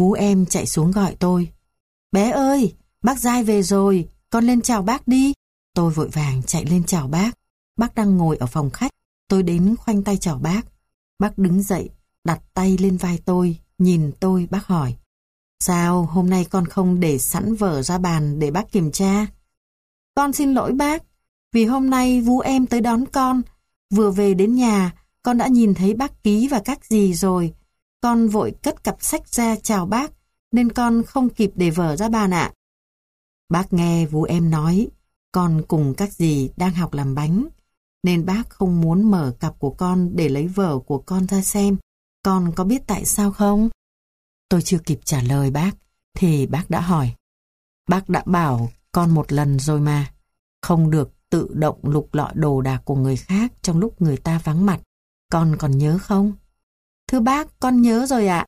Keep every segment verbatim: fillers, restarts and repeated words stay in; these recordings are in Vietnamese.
Vú em chạy xuống gọi tôi. Bé ơi, bác Giai về rồi, con lên chào bác đi. Tôi vội vàng chạy lên chào bác. Bác đang ngồi ở phòng khách, tôi đến khoanh tay chào bác. Bác đứng dậy, đặt tay lên vai tôi, nhìn tôi bác hỏi. Sao hôm nay con không để sẵn vở ra bàn để bác kiểm tra? Con xin lỗi bác, vì hôm nay Vú em tới đón con. Vừa về đến nhà, con đã nhìn thấy bác Ký và các dì rồi. Con vội cất cặp sách ra chào bác, nên con không kịp để vở ra bàn ạ. Bác nghe Vú em nói, con cùng các dì đang học làm bánh, nên bác không muốn mở cặp của con để lấy vở của con ra xem. Con có biết tại sao không? Tôi chưa kịp trả lời bác, thì bác đã hỏi. Bác đã bảo con một lần rồi mà, không được tự động lục lọi đồ đạc của người khác trong lúc người ta vắng mặt. Con còn nhớ không? Thưa bác, con nhớ rồi ạ.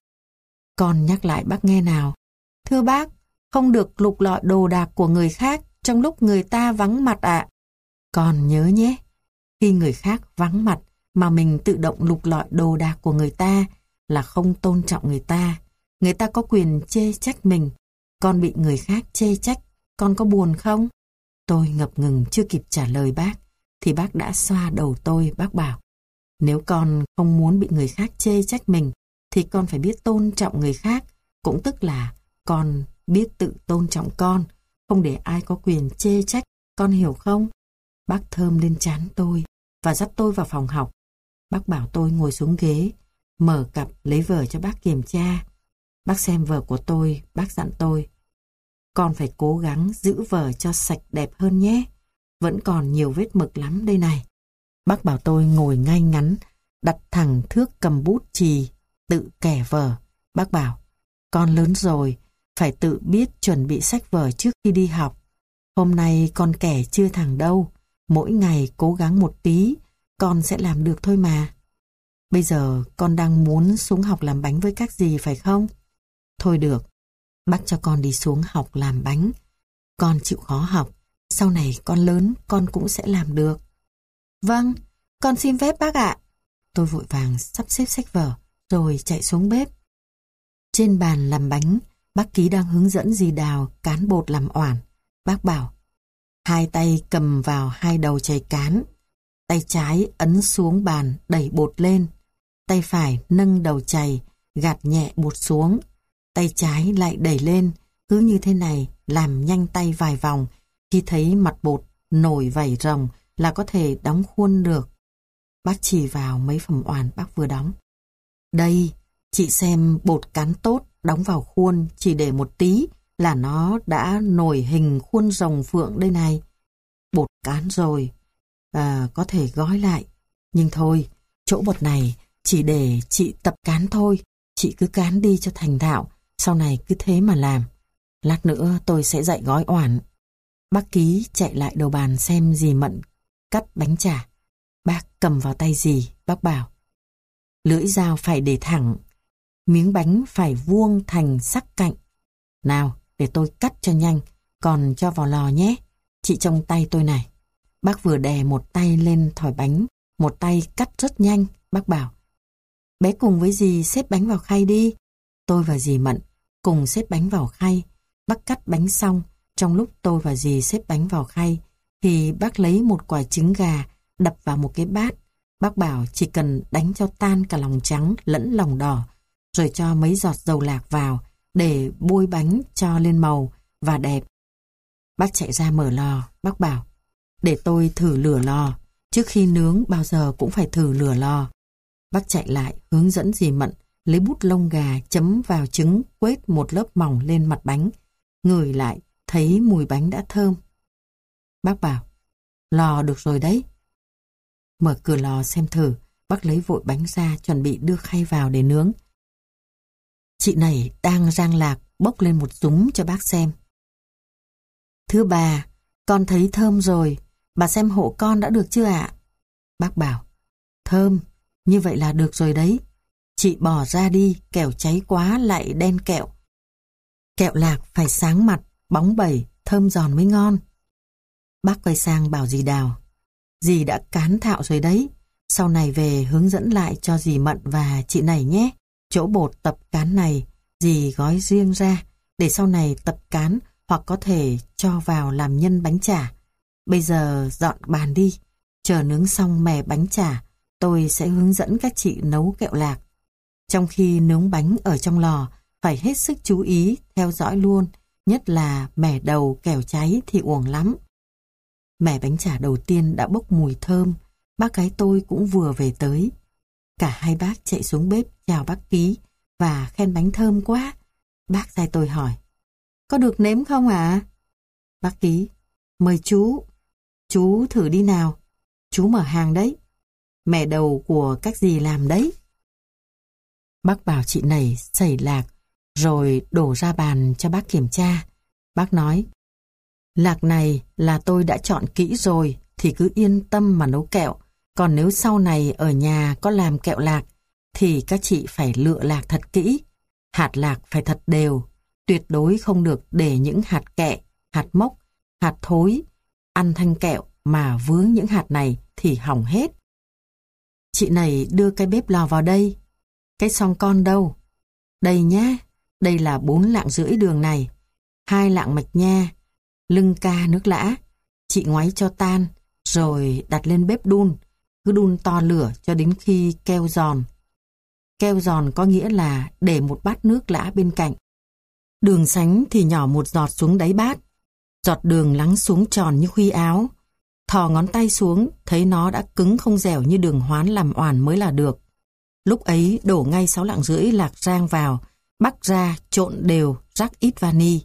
Con nhắc lại bác nghe nào. Thưa bác, không được lục lọi đồ đạc của người khác trong lúc người ta vắng mặt ạ. Con nhớ nhé, khi người khác vắng mặt mà mình tự động lục lọi đồ đạc của người ta là không tôn trọng người ta. Người ta có quyền chê trách mình. Con bị người khác chê trách, con có buồn không? Tôi ngập ngừng chưa kịp trả lời bác, thì bác đã xoa đầu tôi, bác bảo. Nếu con không muốn bị người khác chê trách mình, thì con phải biết tôn trọng người khác, cũng tức là con biết tự tôn trọng con, không để ai có quyền chê trách, con hiểu không? Bác thơm lên trán tôi và dắt tôi vào phòng học. Bác bảo tôi ngồi xuống ghế, mở cặp lấy vở cho bác kiểm tra. Bác xem vở của tôi, bác dặn tôi. Con phải cố gắng giữ vở cho sạch đẹp hơn nhé. Vẫn còn nhiều vết mực lắm đây này. Bác bảo tôi ngồi ngay ngắn, đặt thẳng thước cầm bút chì, tự kẻ vở. Bác bảo, con lớn rồi, phải tự biết chuẩn bị sách vở trước khi đi học. Hôm nay con kẻ chưa thẳng đâu, mỗi ngày cố gắng một tí, con sẽ làm được thôi mà. Bây giờ con đang muốn xuống học làm bánh với các dì phải không? Thôi được, bác cho con đi xuống học làm bánh. Con chịu khó học, sau này con lớn con cũng sẽ làm được. Vâng, con xin phép bác ạ. Tôi vội vàng sắp xếp sách vở, rồi chạy xuống bếp. Trên bàn làm bánh, bác Ký đang hướng dẫn dì Đào cán bột làm oản. Bác bảo, hai tay cầm vào hai đầu chày cán. Tay trái ấn xuống bàn đẩy bột lên. Tay phải nâng đầu chày, gạt nhẹ bột xuống. Tay trái lại đẩy lên, cứ như thế này làm nhanh tay vài vòng. Khi thấy mặt bột nổi vảy rồng là có thể đóng khuôn được. Bác chỉ vào mấy phẩm oản bác vừa đóng. Đây, chị xem bột cán tốt, đóng vào khuôn chỉ để một tí là nó đã nổi hình khuôn rồng phượng đây này. Bột cán rồi, à, có thể gói lại. Nhưng thôi, chỗ bột này chỉ để chị tập cán thôi. Chị cứ cán đi cho thành thạo, sau này cứ thế mà làm. Lát nữa tôi sẽ dạy gói oản. Bác Ký chạy lại đầu bàn xem dì Mận cắt bánh chả. Bác cầm vào tay dì, bác bảo. Lưỡi dao phải để thẳng, miếng bánh phải vuông thành sắc cạnh. Nào, để tôi cắt cho nhanh, còn cho vào lò nhé. Chị trông tay tôi này. Bác vừa đè một tay lên thỏi bánh, một tay cắt rất nhanh, bác bảo. Bé cùng với dì xếp bánh vào khay đi. Tôi và dì Mận cùng xếp bánh vào khay. Bác cắt bánh xong, trong lúc tôi và dì xếp bánh vào khay, thì bác lấy một quả trứng gà đập vào một cái bát. Bác bảo chỉ cần đánh cho tan cả lòng trắng lẫn lòng đỏ, rồi cho mấy giọt dầu lạc vào để bôi bánh cho lên màu và đẹp. Bác chạy ra mở lò, bác bảo, để tôi thử lửa lò, trước khi nướng bao giờ cũng phải thử lửa lò. Bác chạy lại hướng dẫn dì Mận lấy bút lông gà chấm vào trứng, quết một lớp mỏng lên mặt bánh, ngửi lại thấy mùi bánh đã thơm. Bác bảo, lò được rồi đấy. Mở cửa lò xem thử, bác lấy vội bánh ra chuẩn bị đưa khay vào để nướng. Chị này đang rang lạc bốc lên một dúng cho bác xem. Thưa bà, con thấy thơm rồi, bà xem hộ con đã được chưa ạ? Bác bảo, thơm, như vậy là được rồi đấy. Chị bỏ ra đi, kẻo cháy quá lại đen kẹo. Kẹo lạc phải sáng mặt, bóng bẩy, thơm giòn mới ngon. Bác quay sang bảo dì Đào, dì đã cán thạo rồi đấy, sau này về hướng dẫn lại cho dì Mận và chị này nhé. Chỗ bột tập cán này dì gói riêng ra để sau này tập cán hoặc có thể cho vào làm nhân bánh chả. Bây giờ dọn bàn đi, chờ nướng xong mẻ bánh chả, tôi sẽ hướng dẫn các chị nấu kẹo lạc. Trong khi nướng bánh ở trong lò, phải hết sức chú ý, theo dõi luôn, nhất là mẻ đầu kẻo cháy thì uổng lắm. Mẻ bánh chả đầu tiên đã bốc mùi thơm, bác gái tôi cũng vừa về tới. Cả hai bác chạy xuống bếp chào bác Ký và khen bánh thơm quá. Bác giai tôi hỏi, có được nếm không ạ? À? Bác Ký, mời chú. Chú thử đi nào. Chú mở hàng đấy. Mẻ đầu của các dì làm đấy. Bác bảo chị này xẩy lạc, rồi đổ ra bàn cho bác kiểm tra. Bác nói, lạc này là tôi đã chọn kỹ rồi, thì cứ yên tâm mà nấu kẹo. Còn nếu sau này ở nhà có làm kẹo lạc, thì các chị phải lựa lạc thật kỹ. Hạt lạc phải thật đều, tuyệt đối không được để những hạt kẹ, hạt mốc, hạt thối. Ăn thanh kẹo mà vướng những hạt này thì hỏng hết. Chị này đưa cái bếp lò vào đây. Cái xoong con đâu? Đây nhá, đây là bốn lạng rưỡi đường này, hai lạng mạch nha, lưng ca nước lã. Chị ngoáy cho tan, rồi đặt lên bếp đun. Cứ đun to lửa cho đến khi keo giòn. Keo giòn có nghĩa là để một bát nước lã bên cạnh. Đường sánh thì nhỏ một giọt xuống đáy bát. Giọt đường lắng xuống tròn như khuy áo. Thò ngón tay xuống, thấy nó đã cứng không dẻo như đường hoán làm oàn mới là được. Lúc ấy đổ ngay sáu lạng rưỡi lạc rang vào, bắc ra trộn đều, rắc ít vani.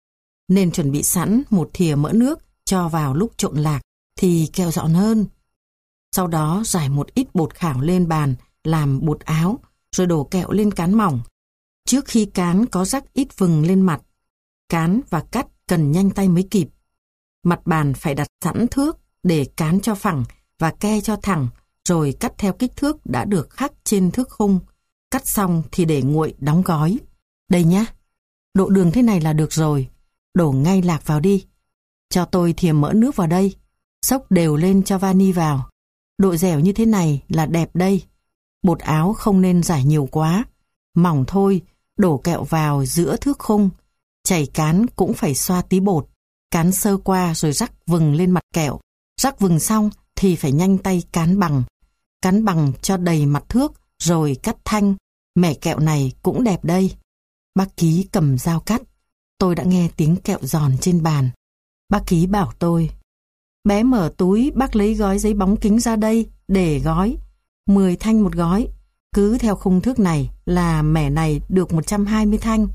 Nên chuẩn bị sẵn một thìa mỡ nước cho vào lúc trộn lạc thì kẹo giòn hơn. Sau đó rải một ít bột khảo lên bàn làm bột áo, rồi đổ kẹo lên cán mỏng. Trước khi cán có rắc ít vừng lên mặt. Cán và cắt cần nhanh tay mới kịp. Mặt bàn phải đặt sẵn thước để cán cho phẳng và ke cho thẳng, rồi cắt theo kích thước đã được khắc trên thước khung. Cắt xong thì để nguội đóng gói. Đây nhá, độ đường thế này là được rồi. Đổ ngay lạc vào đi. Cho tôi thìa mỡ nước vào đây. Xốc đều lên cho vani vào. Độ dẻo như thế này là đẹp đây. Bột áo không nên rải nhiều quá. Mỏng thôi, đổ kẹo vào giữa thước khung. Chảy cán cũng phải xoa tí bột. Cán sơ qua rồi rắc vừng lên mặt kẹo. Rắc vừng xong thì phải nhanh tay cán bằng. Cán bằng cho đầy mặt thước rồi cắt thanh. Mẻ kẹo này cũng đẹp đây. Bác Ký cầm dao cắt. Tôi đã nghe tiếng kẹo giòn trên bàn. Bác Ký bảo tôi, bé mở túi, bác lấy gói giấy bóng kính ra đây để gói. mười thanh một gói. Cứ theo khung thước này là mẻ này được một trăm hai mươi thanh.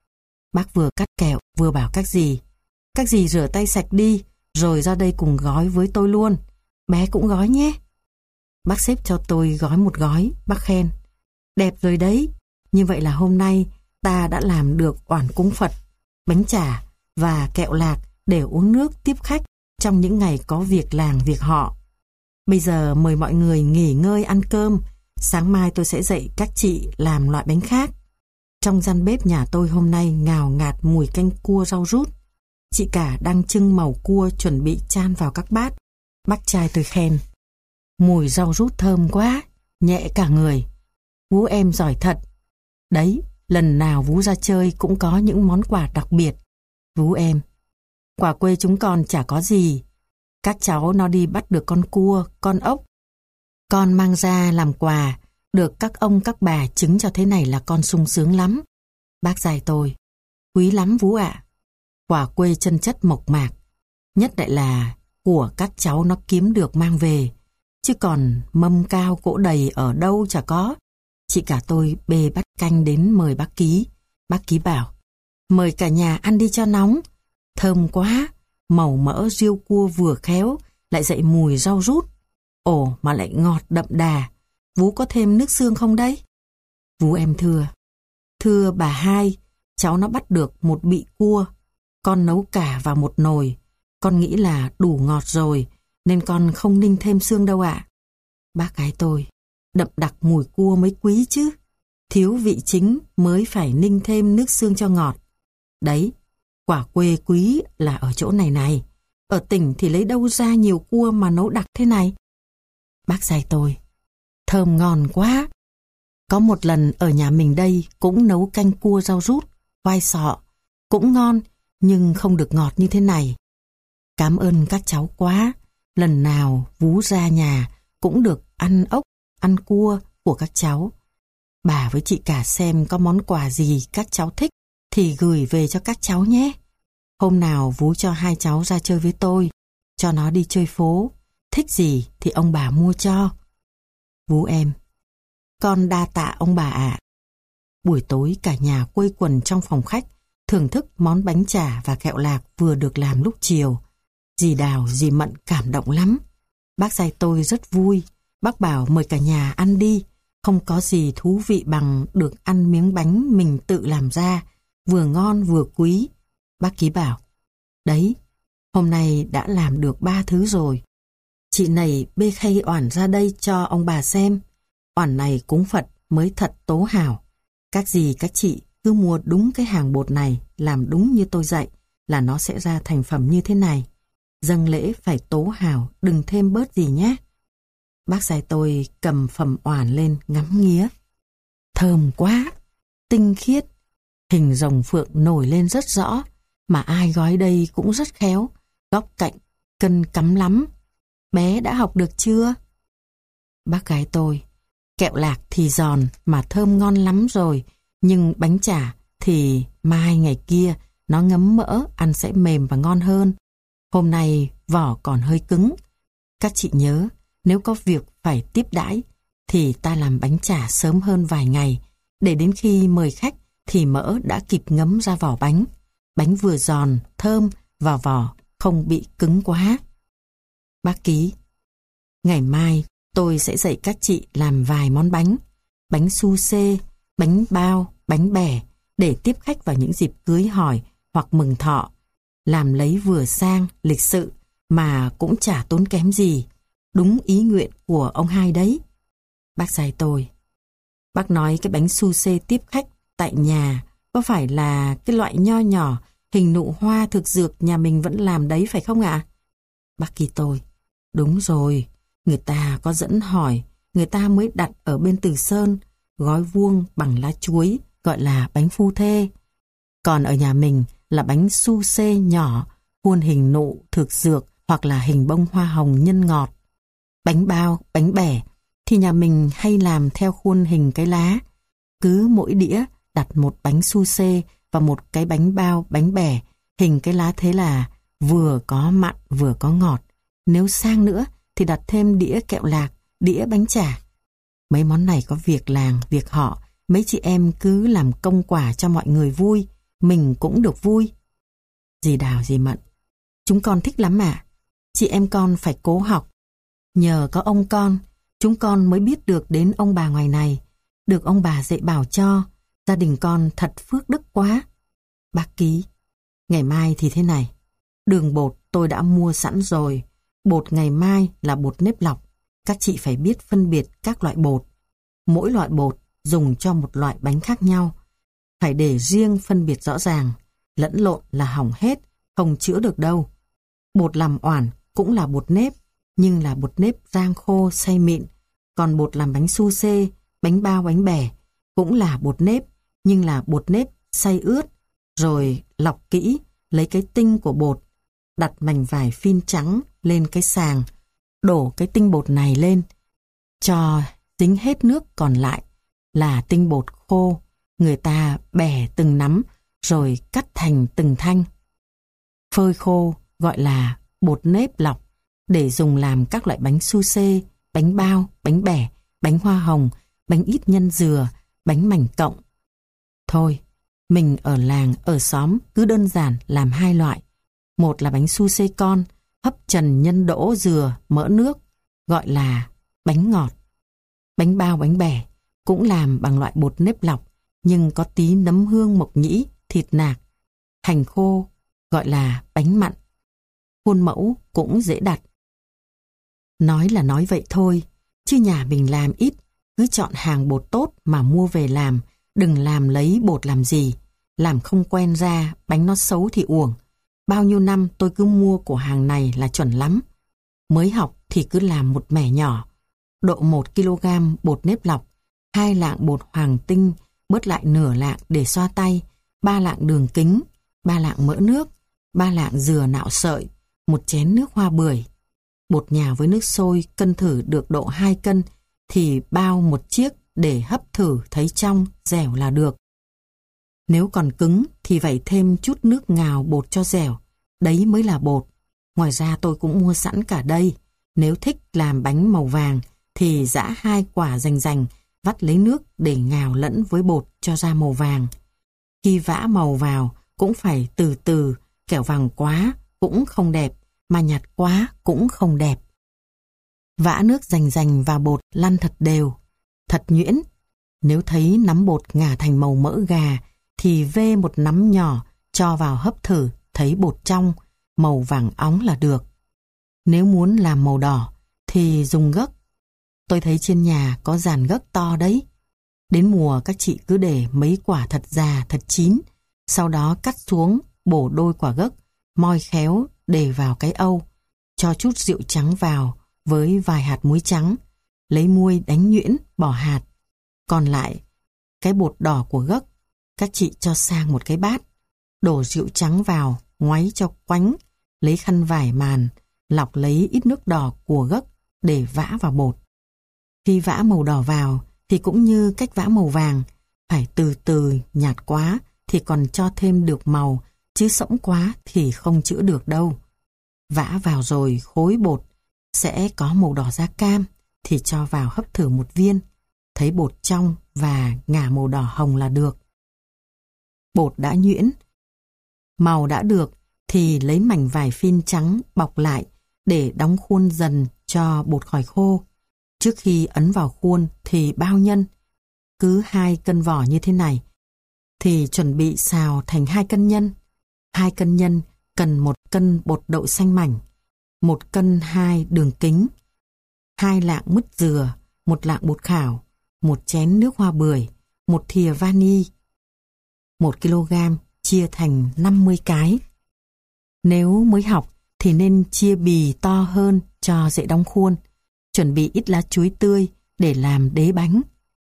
Bác vừa cắt kẹo vừa bảo các dì, các dì rửa tay sạch đi, rồi ra đây cùng gói với tôi luôn. Bé cũng gói nhé. Bác xếp cho tôi gói một gói. Bác khen, đẹp rồi đấy. Như vậy là hôm nay ta đã làm được oản cúng Phật, bánh chả và kẹo lạc để uống nước tiếp khách trong những ngày có việc làng việc họ. Bây giờ mời mọi người nghỉ ngơi ăn cơm. Sáng mai tôi sẽ dạy các chị làm loại bánh khác. Trong gian bếp nhà tôi hôm nay ngào ngạt mùi canh cua rau rút. Chị cả đang trưng màu cua chuẩn bị chan vào các bát. Bác trai tôi khen, mùi rau rút thơm quá, nhẹ cả người. Vú em giỏi thật. Đấy, lần nào Vú ra chơi cũng có những món quà đặc biệt. Vú em, quà quê chúng con chả có gì. Các cháu nó đi bắt được con cua, con ốc. Con mang ra làm quà, được các ông các bà chứng cho thế này là con sung sướng lắm. Bác dạy tôi, quý lắm Vú ạ. Quà quê chân chất mộc mạc, nhất lại là của các cháu nó kiếm được mang về. Chứ còn mâm cao cỗ đầy ở đâu chả có. Chị cả tôi bê bát canh đến mời bác Ký. Bác Ký bảo, mời cả nhà ăn đi cho nóng. Thơm quá, màu mỡ riêu cua vừa khéo, lại dậy mùi rau rút. Ồ mà lại ngọt đậm đà. Vú có thêm nước xương không đấy? Vú em thưa, thưa bà hai, cháu nó bắt được một bị cua. Con nấu cả vào một nồi. Con nghĩ là đủ ngọt rồi, nên con không ninh thêm xương đâu ạ. Bác gái tôi, đậm đặc mùi cua mới quý chứ. Thiếu vị chính mới phải ninh thêm nước xương cho ngọt. Đấy, quả quê quý là ở chỗ này này. Ở tỉnh thì lấy đâu ra nhiều cua mà nấu đặc thế này? Bác dạy tôi, thơm ngon quá. Có một lần ở nhà mình đây cũng nấu canh cua rau rút, khoai sọ. Cũng ngon, nhưng không được ngọt như thế này. Cảm ơn các cháu quá. Lần nào Vú ra nhà cũng được ăn ốc, ăn cua của các cháu. Bà với chị cả xem có món quà gì các cháu thích thì gửi về cho các cháu nhé. Hôm nào Vú cho hai cháu ra chơi với tôi, cho nó đi chơi phố. Thích gì thì ông bà mua cho. Vú em: Con đa tạ ông bà ạ. Buổi tối cả nhà quây quần trong phòng khách, thưởng thức món bánh chả và kẹo lạc vừa được làm lúc chiều. Dì Đào, dì Mận cảm động lắm. Bác Giai tôi rất vui. Bác bảo mời cả nhà ăn đi. Không có gì thú vị bằng được ăn miếng bánh mình tự làm ra, vừa ngon vừa quý. Bác Ký bảo: Đấy, hôm nay đã làm được ba thứ rồi. Chị này bê khay oản ra đây cho ông bà xem. Oản này cúng Phật mới thật tố hào. Các dì các chị cứ mua đúng cái hàng bột này, làm đúng như tôi dạy là nó sẽ ra thành phẩm như thế này. Dâng lễ phải tố hào, đừng thêm bớt gì nhé. Bác Giai tôi cầm phẩm oản lên ngắm nghía. Thơm quá, tinh khiết, hình rồng phượng nổi lên rất rõ, mà ai gói đây cũng rất khéo, góc cạnh cân cắm lắm. Bé đã học được chưa? Bác gái tôi: Kẹo lạc thì giòn mà thơm ngon lắm rồi, nhưng bánh chả thì mai ngày kia nó ngấm mỡ, ăn sẽ mềm và ngon hơn. Hôm nay vỏ còn hơi cứng. Các chị nhớ, nếu có việc phải tiếp đãi thì ta làm bánh chả sớm hơn vài ngày, để đến khi mời khách thì mỡ đã kịp ngấm ra vỏ bánh. Bánh vừa giòn, thơm và vỏ không bị cứng quá. Bác Ký: Ngày mai tôi sẽ dạy các chị làm vài món bánh. Bánh su xê, bánh bao, bánh bẻ để tiếp khách vào những dịp cưới hỏi hoặc mừng thọ. Làm lấy vừa sang, lịch sự mà cũng chả tốn kém gì. Đúng ý nguyện của ông hai đấy. Bác Giai tôi: Bác nói cái bánh su xê tiếp khách tại nhà có phải là cái loại nho nhỏ hình nụ hoa thực dược nhà mình vẫn làm đấy phải không ạ? Bác Ký tôi: Đúng rồi, người ta có dẫn hỏi, người ta mới đặt ở bên Từ Sơn, gói vuông bằng lá chuối, gọi là bánh phu thê. Còn ở nhà mình là bánh su xê nhỏ, khuôn hình nụ thực dược hoặc là hình bông hoa hồng nhân ngọt. Bánh bao, bánh bẻ thì nhà mình hay làm theo khuôn hình cái lá. Cứ mỗi đĩa đặt một bánh su xê và một cái bánh bao, bánh bẻ hình cái lá, thế là vừa có mặn vừa có ngọt. Nếu sang nữa thì đặt thêm đĩa kẹo lạc, đĩa bánh chả. Mấy món này có việc làng, việc họ, mấy chị em cứ làm công quả cho mọi người vui, mình cũng được vui. Dì Đào, dì Mận: Chúng con thích lắm ạ. Chị em con phải cố học. Nhờ có ông con, chúng con mới biết được đến ông bà ngoài này. Được ông bà dạy bảo cho, gia đình con thật phước đức quá. Bác Ký: Ngày mai thì thế này. Đường bột tôi đã mua sẵn rồi. Bột ngày mai là bột nếp lọc. Các chị phải biết phân biệt các loại bột. Mỗi loại bột dùng cho một loại bánh khác nhau. Phải để riêng phân biệt rõ ràng. Lẫn lộn là hỏng hết, không chữa được đâu. Bột làm oản cũng là bột nếp, nhưng là bột nếp rang khô xay mịn. Còn bột làm bánh su xê, bánh bao, bánh bẻ cũng là bột nếp, nhưng là bột nếp xay ướt. Rồi lọc kỹ, lấy cái tinh của bột, đặt mảnh vải phin trắng lên cái sàng, đổ cái tinh bột này lên, cho dính hết nước còn lại là tinh bột khô. Người ta bẻ từng nắm rồi cắt thành từng thanh. Phơi khô gọi là bột nếp lọc để dùng làm các loại bánh su xê, bánh bao, bánh bẻ, bánh hoa hồng, bánh ít nhân dừa, bánh mảnh cộng. Thôi, mình ở làng, ở xóm cứ đơn giản làm hai loại. Một là bánh su xê con, hấp trần nhân đỗ dừa, mỡ nước, gọi là bánh ngọt. Bánh bao, bánh bẻ cũng làm bằng loại bột nếp lọc, nhưng có tí nấm hương mộc nhĩ, thịt nạc, hành khô, gọi là bánh mặn. Khuôn mẫu cũng dễ đặt. Nói là nói vậy thôi, chứ nhà mình làm ít, cứ chọn hàng bột tốt mà mua về làm, đừng làm lấy bột làm gì. Làm không quen ra, bánh nó xấu thì uổng. Bao nhiêu năm tôi cứ mua của hàng này là chuẩn lắm. Mới học thì cứ làm một mẻ nhỏ, độ một ki lô gam bột nếp lọc, hai lạng bột hoàng tinh, bớt lại nửa lạng để xoa tay, ba lạng đường kính, ba lạng mỡ nước, ba lạng dừa nạo sợi, một chén nước hoa bưởi. Bột nhào với nước sôi cân thử được độ hai cân thì bao một chiếc để hấp thử thấy trong, dẻo là được. Nếu còn cứng thì phải thêm chút nước ngào bột cho dẻo, đấy mới là bột. Ngoài ra tôi cũng mua sẵn cả đây. Nếu thích làm bánh màu vàng thì giã hai quả rành rành, vắt lấy nước để ngào lẫn với bột cho ra màu vàng. Khi vã màu vào cũng phải từ từ, kẻo vàng quá cũng không đẹp, mà nhạt quá cũng không đẹp. Vã nước rành rành vào bột lăn thật đều, thật nhuyễn. Nếu thấy nắm bột ngả thành màu mỡ gà thì vê một nắm nhỏ cho vào hấp thử, thấy bột trong, màu vàng óng là được. Nếu muốn làm màu đỏ thì dùng gấc. Tôi thấy trên nhà có dàn gấc to đấy. Đến mùa các chị cứ để mấy quả thật già, thật chín, sau đó cắt xuống, bổ đôi quả gấc, moi khéo để vào cái âu, cho chút rượu trắng vào với vài hạt muối trắng, lấy muôi đánh nhuyễn, bỏ hạt. Còn lại, cái bột đỏ của gấc, các chị cho sang một cái bát, đổ rượu trắng vào, ngoáy cho quánh, lấy khăn vải màn, lọc lấy ít nước đỏ của gấc để vã vào bột. Khi vã màu đỏ vào thì cũng như cách vã màu vàng, phải từ từ, nhạt quá thì còn cho thêm được màu, chứ sõng quá thì không chữa được đâu. Vã vào rồi khối bột sẽ có màu đỏ da cam thì cho vào hấp thử một viên, thấy bột trong và ngả màu đỏ hồng là được. Bột đã nhuyễn, màu đã được thì lấy mảnh vải phin trắng bọc lại để đóng khuôn dần cho bột khỏi khô. Trước khi ấn vào khuôn thì bao nhân, cứ hai cân vỏ như thế này thì chuẩn bị xào thành hai cân nhân. Hai cân nhân cần một cân bột đậu xanh mảnh, một cân hai đường kính, hai lạng mứt dừa, một lạng bột khảo, một chén nước hoa bưởi, một thìa vani. Một kg chia thành năm mươi cái. Nếu mới học thì nên chia bì to hơn cho dễ đóng khuôn. Chuẩn bị ít lá chuối tươi để làm đế bánh.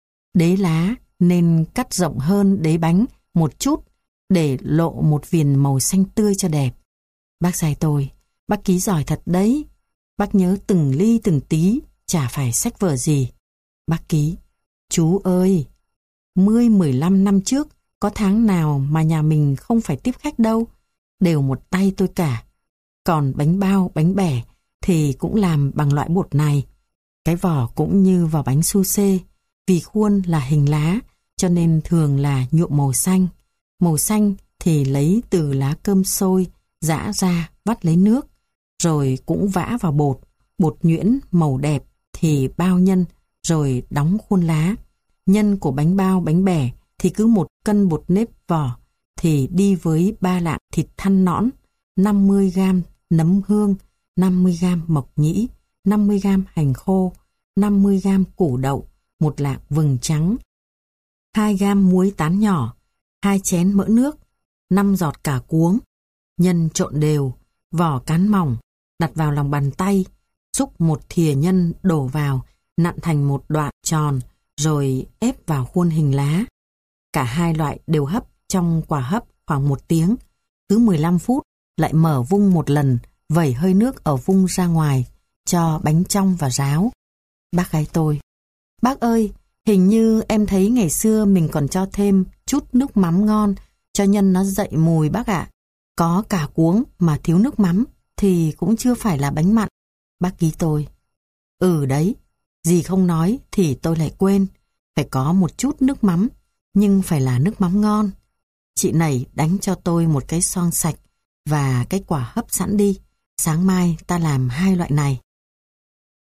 Đế lá nên cắt rộng hơn đế bánh một chút để lộ một viền màu xanh tươi cho đẹp. Bác dạy tôi, bác ký giỏi thật đấy. Bác nhớ từng ly từng tí, chả phải sách vở gì. Bác ký, chú ơi, mười mười lăm năm trước có tháng nào mà nhà mình không phải tiếp khách đâu, đều một tay tôi cả. Còn bánh bao, bánh bẻ thì cũng làm bằng loại bột này. Cái vỏ cũng như vỏ bánh su xê, vì khuôn là hình lá cho nên thường là nhuộm màu xanh. Màu xanh thì lấy từ lá cơm sôi, giã ra, vắt lấy nước, rồi cũng vã vào bột. Bột nhuyễn màu đẹp thì bao nhân, rồi đóng khuôn lá. Nhân của bánh bao, bánh bẻ thì cứ một cân bột nếp vỏ thì đi với ba lạng thịt thăn nõn, năm mươi gam nấm hương, năm mươi gam mộc nhĩ, năm mươi gam hành khô, năm mươi gam củ đậu, một lạng vừng trắng, hai gam muối tán nhỏ, hai chén mỡ nước, năm giọt cà cuống. Nhân trộn đều, vỏ cán mỏng, đặt vào lòng bàn tay, xúc một thìa nhân đổ vào, nặn thành một đoạn tròn, rồi ép vào khuôn hình lá. Cả hai loại đều hấp trong quả hấp khoảng một tiếng. Cứ mười lăm phút lại mở vung một lần, vẩy hơi nước ở vung ra ngoài, cho bánh trong và ráo. Bác gái tôi, bác ơi, hình như em thấy ngày xưa mình còn cho thêm chút nước mắm ngon, cho nhân nó dậy mùi bác ạ. Có cà cuống mà thiếu nước mắm thì cũng chưa phải là bánh mặn. Bác ký tôi, ừ đấy, gì không nói thì tôi lại quên. Phải có một chút nước mắm, nhưng phải là nước mắm ngon. Chị này đánh cho tôi một cái xoong sạch và cái quả hấp sẵn đi. Sáng mai ta làm hai loại này.